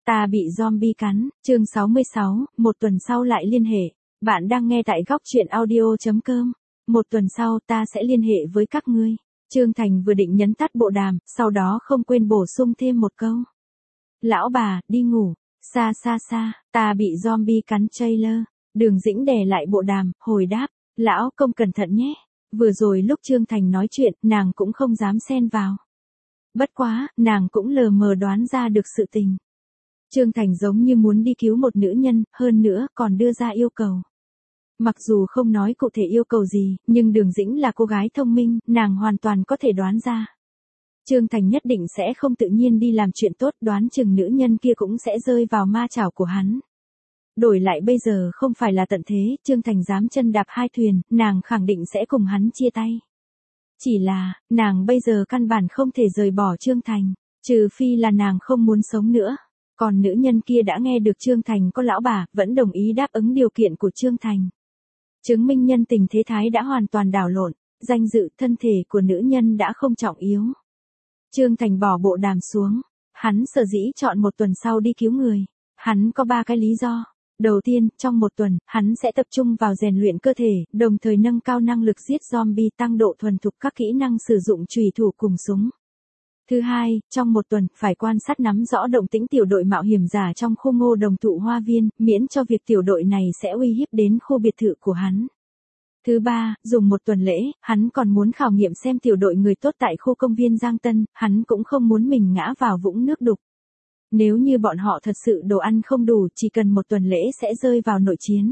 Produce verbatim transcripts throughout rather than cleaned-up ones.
Ta bị zombie cắn, chương sáu mươi sáu, một tuần sau lại liên hệ. Bạn đang nghe tại góc truyện audio.com. Một tuần sau ta sẽ liên hệ với các ngươi. Trương Thành vừa định nhấn tắt bộ đàm, sau đó không quên bổ sung thêm một câu. Lão bà, đi ngủ. Xa xa xa, ta bị zombie cắn trailer. Đường Dĩnh đè lại bộ đàm, hồi đáp. Lão công cẩn thận nhé. Vừa rồi lúc Trương Thành nói chuyện, nàng cũng không dám xen vào. Bất quá, nàng cũng lờ mờ đoán ra được sự tình. Trương Thành giống như muốn đi cứu một nữ nhân, hơn nữa còn đưa ra yêu cầu. Mặc dù không nói cụ thể yêu cầu gì, nhưng Đường Dĩnh là cô gái thông minh, nàng hoàn toàn có thể đoán ra. Trương Thành nhất định sẽ không tự nhiên đi làm chuyện tốt, đoán chừng nữ nhân kia cũng sẽ rơi vào ma chảo của hắn. Đổi lại bây giờ không phải là tận thế, Trương Thành dám chân đạp hai thuyền, nàng khẳng định sẽ cùng hắn chia tay. Chỉ là, nàng bây giờ căn bản không thể rời bỏ Trương Thành, trừ phi là nàng không muốn sống nữa. Còn nữ nhân kia đã nghe được Trương Thành có lão bà, vẫn đồng ý đáp ứng điều kiện của Trương Thành. Chứng minh nhân tình thế thái đã hoàn toàn đảo lộn, danh dự, thân thể của nữ nhân đã không trọng yếu. Trương Thành bỏ bộ đàm xuống, hắn sở dĩ chọn một tuần sau đi cứu người. Hắn có ba cái lý do. Đầu tiên, trong một tuần, hắn sẽ tập trung vào rèn luyện cơ thể, đồng thời nâng cao năng lực giết zombie, tăng độ thuần thục các kỹ năng sử dụng chùy thủ cùng súng. Thứ hai, trong một tuần, phải quan sát nắm rõ động tĩnh tiểu đội mạo hiểm giả trong khu ngô đồng thụ hoa viên, miễn cho việc tiểu đội này sẽ uy hiếp đến khu biệt thự của hắn. Thứ ba, dùng một tuần lễ, hắn còn muốn khảo nghiệm xem tiểu đội người tốt tại khu công viên Giang Tân, hắn cũng không muốn mình ngã vào vũng nước đục. Nếu như bọn họ thật sự đồ ăn không đủ, chỉ cần một tuần lễ sẽ rơi vào nội chiến.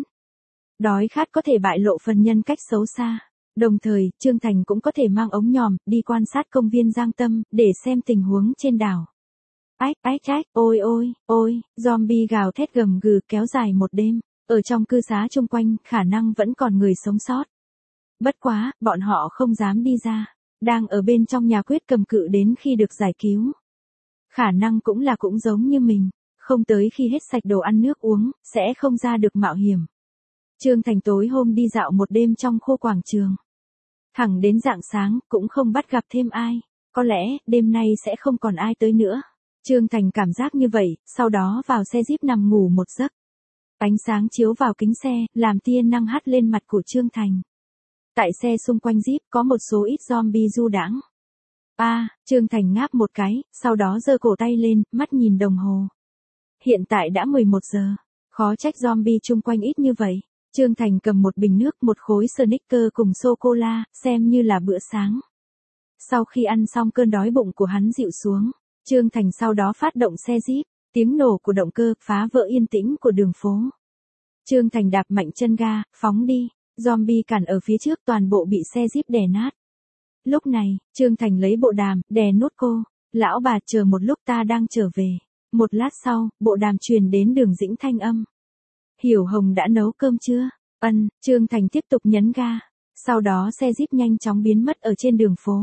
Đói khát có thể bại lộ phần nhân cách xấu xa. Đồng thời, Trương Thành cũng có thể mang ống nhòm, đi quan sát công viên Giang Tâm, để xem tình huống trên đảo. Ách, ách, ách, ôi ôi, ôi, zombie gào thét gầm gừ kéo dài một đêm. Ở trong cư xá chung quanh, khả năng vẫn còn người sống sót. Bất quá, bọn họ không dám đi ra. Đang ở bên trong nhà quyết cầm cự đến khi được giải cứu. Khả năng cũng là cũng giống như mình. Không tới khi hết sạch đồ ăn nước uống, sẽ không ra được mạo hiểm. Trương Thành tối hôm đi dạo một đêm trong khu quảng trường. Thẳng đến rạng sáng, cũng không bắt gặp thêm ai. Có lẽ, đêm nay sẽ không còn ai tới nữa. Trương Thành cảm giác như vậy, sau đó vào xe Jeep nằm ngủ một giấc. Ánh sáng chiếu vào kính xe, làm tia năng hắt lên mặt của Trương Thành. Tại xe xung quanh Jeep có một số ít zombie du đãng. A, à, Trương Thành ngáp một cái, sau đó giơ cổ tay lên, mắt nhìn đồng hồ. Hiện tại đã mười một giờ. Khó trách zombie chung quanh ít như vậy. Trương Thành cầm một bình nước, một khối Snickers cùng sô-cô-la, xem như là bữa sáng. Sau khi ăn xong cơn đói bụng của hắn dịu xuống, Trương Thành sau đó phát động xe Jeep, tiếng nổ của động cơ phá vỡ yên tĩnh của đường phố. Trương Thành đạp mạnh chân ga, phóng đi, zombie cản ở phía trước toàn bộ bị xe Jeep đè nát. Lúc này, Trương Thành lấy bộ đàm, đè nút cô, lão bà chờ một lúc ta đang trở về. Một lát sau, bộ đàm truyền đến Đường Dĩnh thanh âm. Hiểu Hồng đã nấu cơm chưa? Ân, Trương Thành tiếp tục nhấn ga. Sau đó xe Jeep nhanh chóng biến mất ở trên đường phố.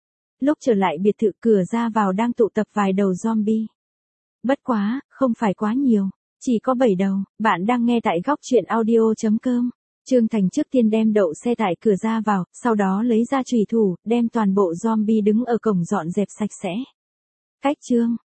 Lúc trở lại biệt thự cửa ra vào đang tụ tập vài đầu zombie. Bất quá, không phải quá nhiều, chỉ có bảy đầu. Bạn đang nghe tại góc truyện audio.com. Trương Thành trước tiên đem đậu xe tại cửa ra vào, sau đó lấy ra chùy thủ, đem toàn bộ zombie đứng ở cổng dọn dẹp sạch sẽ. Cách Trương